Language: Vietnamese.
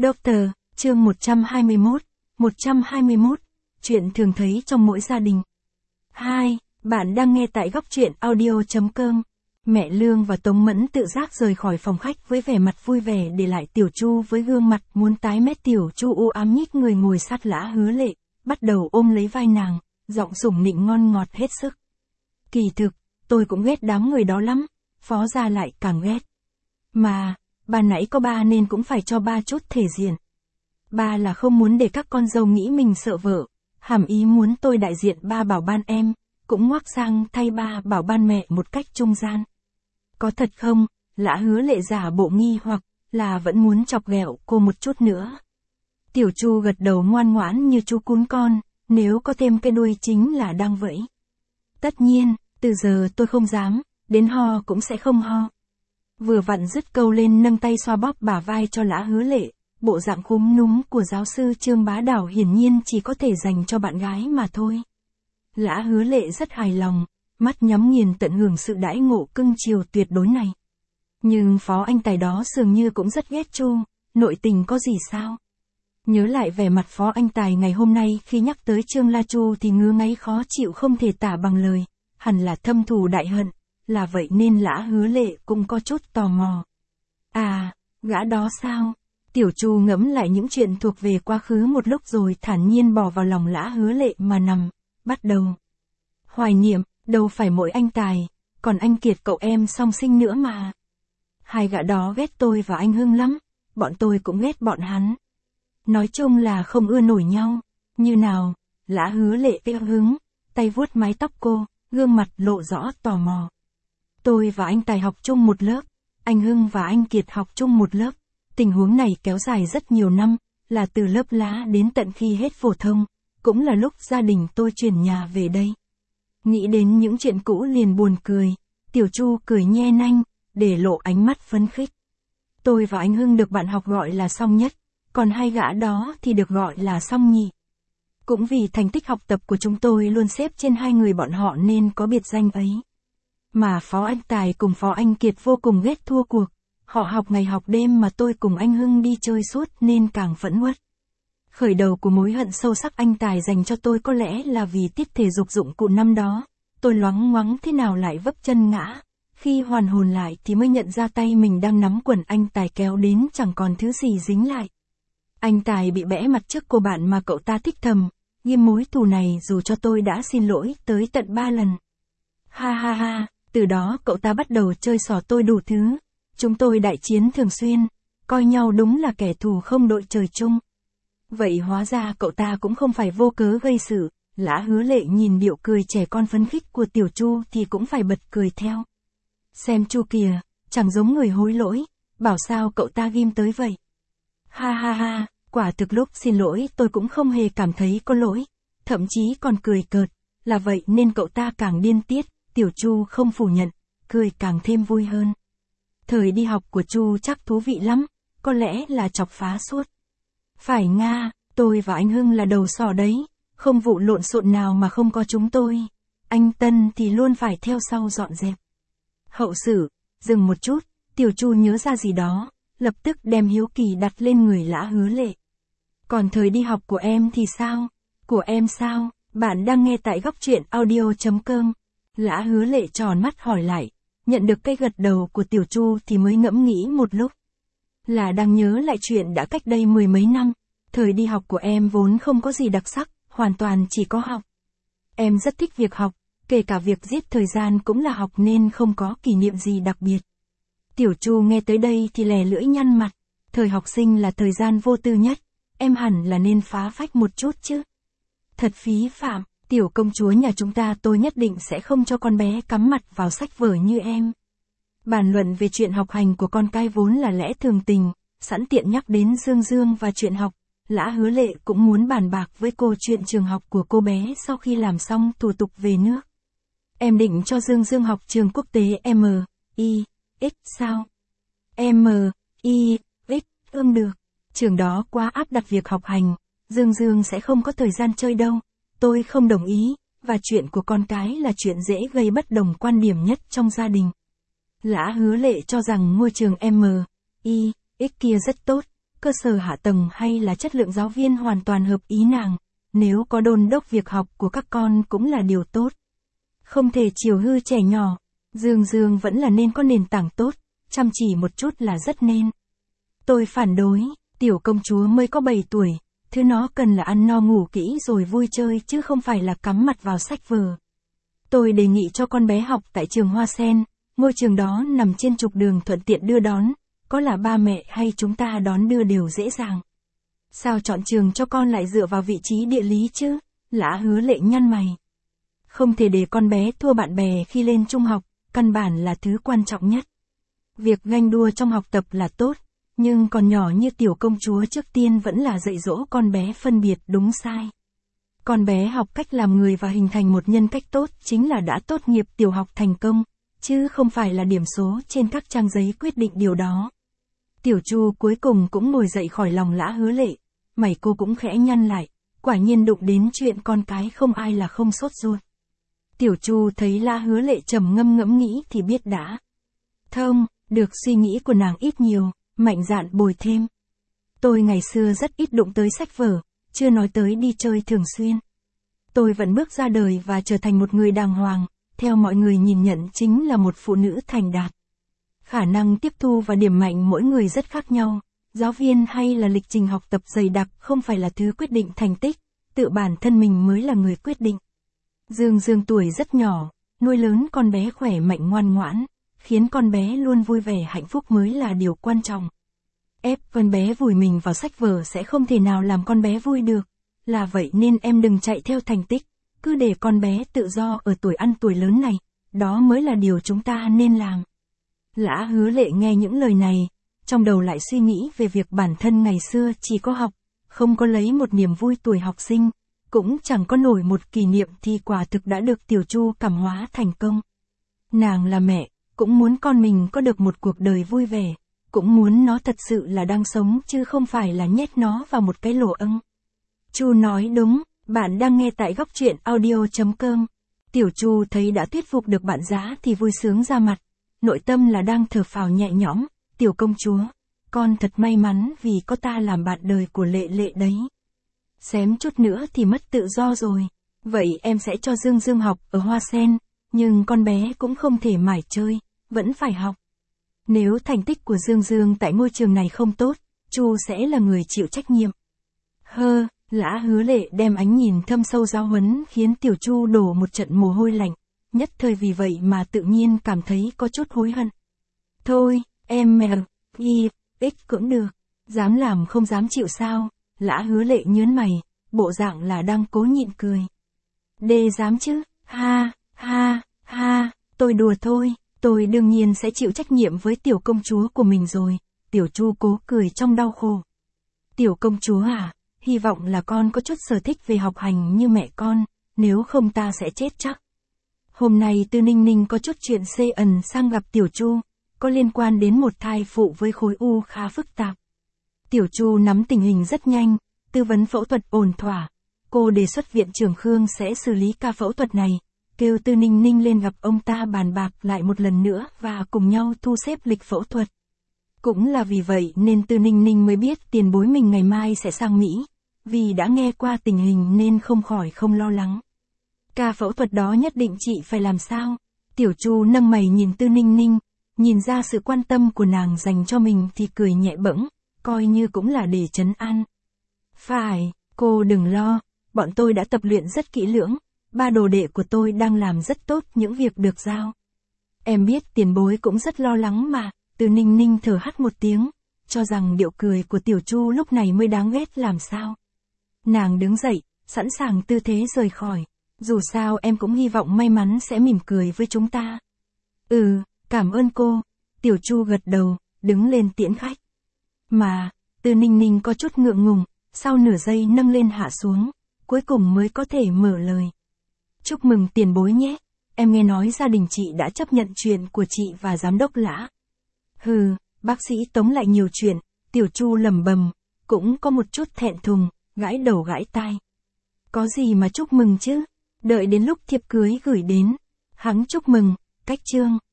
Doctor, chương 121, 121, chuyện thường thấy trong mỗi gia đình. 2. Bạn đang nghe tại góc truyện audio.com. Mẹ Lương và Tống Mẫn tự giác rời khỏi phòng khách với vẻ mặt vui vẻ, để lại Tiểu Chu với gương mặt muốn tái mét. Tiểu Chu u ám nhích người ngồi sát Lã Hứa Lệ, bắt đầu ôm lấy vai nàng, giọng sủng nịnh ngon ngọt hết sức. Kỳ thực, tôi cũng ghét đám người đó lắm, Phó gia lại càng ghét. Mà, bà nãy có ba nên cũng phải cho ba chút thể diện. Ba là không muốn để các con dâu nghĩ mình sợ vợ, hàm ý muốn tôi đại diện ba bảo ban em, cũng ngoác sang thay ba bảo ban mẹ một cách trung gian. Có thật không? Lã Hứa Lệ giả bộ nghi hoặc là vẫn muốn chọc ghẹo cô một chút nữa. Tiểu Chu gật đầu ngoan ngoãn như chú cún con, nếu có thêm cái đuôi chính là đang vẫy. Tất nhiên, từ giờ tôi không dám, đến ho cũng sẽ không ho. Vừa vặn dứt câu lên nâng tay xoa bóp bả vai cho Lã Hứa Lệ, bộ dạng cúm núm của giáo sư Trương Bá Đảo hiển nhiên chỉ có thể dành cho bạn gái mà thôi. Lã Hứa Lệ rất hài lòng, mắt nhắm nghiền tận hưởng sự đãi ngộ cưng chiều tuyệt đối này. Nhưng Phó Anh Tài đó dường như cũng rất ghét Chu, nội tình có gì sao? Nhớ lại vẻ mặt Phó Anh Tài ngày hôm nay khi nhắc tới Trương La Chu thì ngứa ngáy khó chịu không thể tả bằng lời, hẳn là thâm thù đại hận, là vậy nên Lã Hứa Lệ cũng có chút tò mò. À, gã đó sao? Tiểu Chu ngẫm lại những chuyện thuộc về quá khứ một lúc rồi thản nhiên bỏ vào lòng Lã Hứa Lệ mà nằm, bắt đầu. Hoài niệm, đâu phải mỗi anh Tài, còn anh Kiệt cậu em song sinh nữa mà. Hai gã đó ghét tôi và anh Hưng lắm, bọn tôi cũng ghét bọn hắn. Nói chung là không ưa nổi nhau. Như nào? Lã Hứa Lệ eo hứng, tay vuốt mái tóc cô, gương mặt lộ rõ tò mò. Tôi và anh Tài học chung một lớp, anh Hưng và anh Kiệt học chung một lớp. Tình huống này kéo dài rất nhiều năm, là từ lớp lá đến tận khi hết phổ thông, cũng là lúc gia đình tôi chuyển nhà về đây. Nghĩ đến những chuyện cũ liền buồn cười, Tiểu Chu cười nhe nanh, để lộ ánh mắt phấn khích. Tôi và anh Hưng được bạn học gọi là song nhất, còn hai gã đó thì được gọi là song nhị. Cũng vì thành tích học tập của chúng tôi luôn xếp trên hai người bọn họ nên có biệt danh ấy. Mà Phó Anh Tài cùng Phó Anh Kiệt vô cùng ghét thua cuộc. Họ học ngày học đêm mà tôi cùng anh Hưng đi chơi suốt nên càng phẫn uất. Khởi đầu của mối hận sâu sắc anh Tài dành cho tôi có lẽ là vì tiết thể dục dụng cụ năm đó. Tôi loáng ngoáng thế nào lại vấp chân ngã. Khi hoàn hồn lại thì mới nhận ra tay mình đang nắm quần anh Tài kéo đến chẳng còn thứ gì dính lại. Anh Tài bị bẽ mặt trước cô bạn mà cậu ta thích thầm, ghim mối thù này dù cho tôi đã xin lỗi tới tận 3 lần. Ha ha ha, từ đó cậu ta bắt đầu chơi xỏ tôi đủ thứ. Chúng tôi đại chiến thường xuyên, coi nhau đúng là kẻ thù không đội trời chung. Vậy hóa ra cậu ta cũng không phải vô cớ gây sự. Lã Hứa Lệ nhìn điệu cười trẻ con phấn khích của Tiểu Chu thì cũng phải bật cười theo. Xem Chu kìa, chẳng giống người hối lỗi, bảo sao cậu ta ghim tới vậy. Ha ha ha, quả thực lúc xin lỗi tôi cũng không hề cảm thấy có lỗi, thậm chí còn cười cợt, là vậy nên cậu ta càng điên tiết. Tiểu Chu không phủ nhận, cười càng thêm vui hơn. Thời đi học của Chu chắc thú vị lắm, có lẽ là chọc phá suốt. Phải nga, tôi và anh Hưng là đầu sỏ đấy, không vụ lộn xộn nào mà không có chúng tôi. Anh Tân thì luôn phải theo sau dọn dẹp. Hậu sử, dừng một chút, Tiểu Chu nhớ ra gì đó, lập tức đem hiếu kỳ đặt lên người Lã Hứa Lệ. Còn thời đi học của em thì sao? Của em sao? Bạn đang nghe tại góc truyện audio.com. Lã Hứa Lệ tròn mắt hỏi lại. Nhận được cái gật đầu của Tiểu Chu thì mới ngẫm nghĩ một lúc. Là đang nhớ lại chuyện đã cách đây 10 mấy năm. Thời đi học của em vốn không có gì đặc sắc, hoàn toàn chỉ có học. Em rất thích việc học, kể cả việc giết thời gian cũng là học nên không có kỷ niệm gì đặc biệt. Tiểu Chu nghe tới đây thì lè lưỡi nhăn mặt. Thời học sinh là thời gian vô tư nhất, em hẳn là nên phá phách một chút chứ. Thật phí phạm. Tiểu công chúa nhà chúng ta tôi nhất định sẽ không cho con bé cắm mặt vào sách vở như em. Bàn luận về chuyện học hành của con cái vốn là lẽ thường tình, sẵn tiện nhắc đến Dương Dương và chuyện học, Lã Hứa Lệ cũng muốn bàn bạc với cô chuyện trường học của cô bé sau khi làm xong thủ tục về nước. Em định cho Dương Dương học trường quốc tế MIX sao? MIX, được. Trường đó quá áp đặt việc học hành, Dương Dương sẽ không có thời gian chơi đâu. Tôi không đồng ý, và chuyện của con cái là chuyện dễ gây bất đồng quan điểm nhất trong gia đình. Lã Hứa Lệ cho rằng ngôi trường MIX kia rất tốt, cơ sở hạ tầng hay là chất lượng giáo viên hoàn toàn hợp ý nàng. Nếu có đôn đốc việc học của các con cũng là điều tốt. Không thể chiều hư trẻ nhỏ. Dương Dương vẫn là nên có nền tảng tốt, chăm chỉ một chút là rất nên. Tôi phản đối, tiểu công chúa mới có 7 tuổi, thứ nó cần là ăn no ngủ kỹ rồi vui chơi chứ không phải là cắm mặt vào sách vở. Tôi đề nghị cho con bé học tại trường Hoa Sen, ngôi trường đó nằm trên trục đường thuận tiện đưa đón, có là ba mẹ hay chúng ta đón đưa đều dễ dàng. Sao chọn trường cho con lại dựa vào vị trí địa lý chứ? Lã Hứa Lệ nhăn mày. Không thể để con bé thua bạn bè khi lên trung học, căn bản là thứ quan trọng nhất. Việc ganh đua trong học tập là tốt, nhưng còn nhỏ như tiểu công chúa trước tiên vẫn là dạy dỗ con bé phân biệt đúng sai. Con bé học cách làm người và hình thành một nhân cách tốt chính là đã tốt nghiệp tiểu học thành công, chứ không phải là điểm số trên các trang giấy quyết định điều đó. Tiểu Chu cuối cùng cũng ngồi dậy khỏi lòng Lã Hứa Lệ, mày cô cũng khẽ nhăn lại, quả nhiên đụng đến chuyện con cái không ai là không sốt ruột. Tiểu Chu thấy Lã Hứa Lệ trầm ngâm ngẫm nghĩ thì biết đã. Thông, được suy nghĩ của nàng ít nhiều, mạnh dạn bồi thêm. Tôi ngày xưa rất ít đụng tới sách vở, chưa nói tới đi chơi thường xuyên. Tôi vẫn bước ra đời và trở thành một người đàng hoàng, theo mọi người nhìn nhận chính là một phụ nữ thành đạt. Khả năng tiếp thu và điểm mạnh mỗi người rất khác nhau, giáo viên hay là lịch trình học tập dày đặc không phải là thứ quyết định thành tích, tự bản thân mình mới là người quyết định. Dương Dương tuổi rất nhỏ, nuôi lớn con bé khỏe mạnh ngoan ngoãn, khiến con bé luôn vui vẻ hạnh phúc mới là điều quan trọng. Ép con bé vùi mình vào sách vở sẽ không thể nào làm con bé vui được, là vậy nên em đừng chạy theo thành tích, cứ để con bé tự do ở tuổi ăn tuổi lớn này, đó mới là điều chúng ta nên làm. Lã Hứa Lệ nghe những lời này, trong đầu lại suy nghĩ về việc bản thân ngày xưa chỉ có học, không có lấy một niềm vui tuổi học sinh, cũng chẳng có nổi một kỷ niệm thì quả thực đã được Tiểu Chu cảm hóa thành công. Nàng là mẹ, cũng muốn con mình có được một cuộc đời vui vẻ, cũng muốn nó thật sự là đang sống chứ không phải là nhét nó vào một cái lỗ ưng. Chu nói đúng, bạn đang nghe tại Góc Truyện Audio.com. Tiểu Chu thấy đã thuyết phục được bạn giá thì vui sướng ra mặt, nội tâm là đang thở phào nhẹ nhõm, tiểu công chúa, con thật may mắn vì có ta làm bạn đời của Lệ Lệ đấy. Xém chút nữa thì mất tự do rồi, vậy em sẽ cho Dương Dương học ở Hoa Sen, nhưng con bé cũng không thể mải chơi, vẫn phải học. Nếu thành tích của Dương Dương tại ngôi trường này không tốt, Chu sẽ là người chịu trách nhiệm. Lã Hứa Lệ đem ánh nhìn thâm sâu giáo huấn khiến Tiểu Chu đổ một trận mồ hôi lạnh, nhất thời vì vậy mà tự nhiên cảm thấy có chút hối hận. Thôi, em cũng được, dám làm không dám chịu sao, Lã Hứa Lệ nhớn mày, bộ dạng là đang cố nhịn cười. Dám chứ, tôi đùa thôi, tôi đương nhiên sẽ chịu trách nhiệm với tiểu công chúa của mình rồi, Tiểu Chu cố cười trong đau khổ. Tiểu công chúa à, hy vọng là con có chút sở thích về học hành như mẹ con, nếu không ta sẽ chết chắc. Hôm nay Tư Ninh Ninh có chút chuyện sang gặp Tiểu Chu, có liên quan đến một thai phụ với khối u khá phức tạp. Tiểu Chu nắm tình hình rất nhanh, tư vấn phẫu thuật ổn thỏa. Cô đề xuất viện trưởng Khương sẽ xử lý ca phẫu thuật này, kêu Tư Ninh Ninh lên gặp ông ta bàn bạc lại một lần nữa và cùng nhau thu xếp lịch phẫu thuật. Cũng là vì vậy nên Tư Ninh Ninh mới biết tiền bối mình ngày mai sẽ sang Mỹ, vì đã nghe qua tình hình nên không khỏi không lo lắng. Ca phẫu thuật đó nhất định chị phải làm sao? Tiểu Chu nâng mày nhìn Tư Ninh Ninh, nhìn ra sự quan tâm của nàng dành cho mình thì cười nhẹ bẫng, coi như cũng là để trấn an. Phải, cô đừng lo, bọn tôi đã tập luyện rất kỹ lưỡng, ba đồ đệ của tôi đang làm rất tốt những việc được giao. Em biết tiền bối cũng rất lo lắng mà, Tư Ninh Ninh thở hắt một tiếng, cho rằng điệu cười của Tiểu Chu lúc này mới đáng ghét làm sao. Nàng đứng dậy, sẵn sàng tư thế rời khỏi, dù sao em cũng hy vọng may mắn sẽ mỉm cười với chúng ta. Cảm ơn cô, Tiểu Chu gật đầu, đứng lên tiễn khách. Mà, Tư Ninh Ninh có chút ngượng ngùng, sau nửa giây nâng lên hạ xuống, cuối cùng mới có thể mở lời. Chúc mừng tiền bối nhé, em nghe nói gia đình chị đã chấp nhận chuyện của chị và giám đốc Lã. Bác sĩ tống lại nhiều chuyện, Tiểu Chu lẩm bẩm, cũng có một chút thẹn thùng, gãi đầu gãi tai. Có gì mà chúc mừng chứ, đợi đến lúc thiệp cưới gửi đến, hắn chúc mừng, cách chương.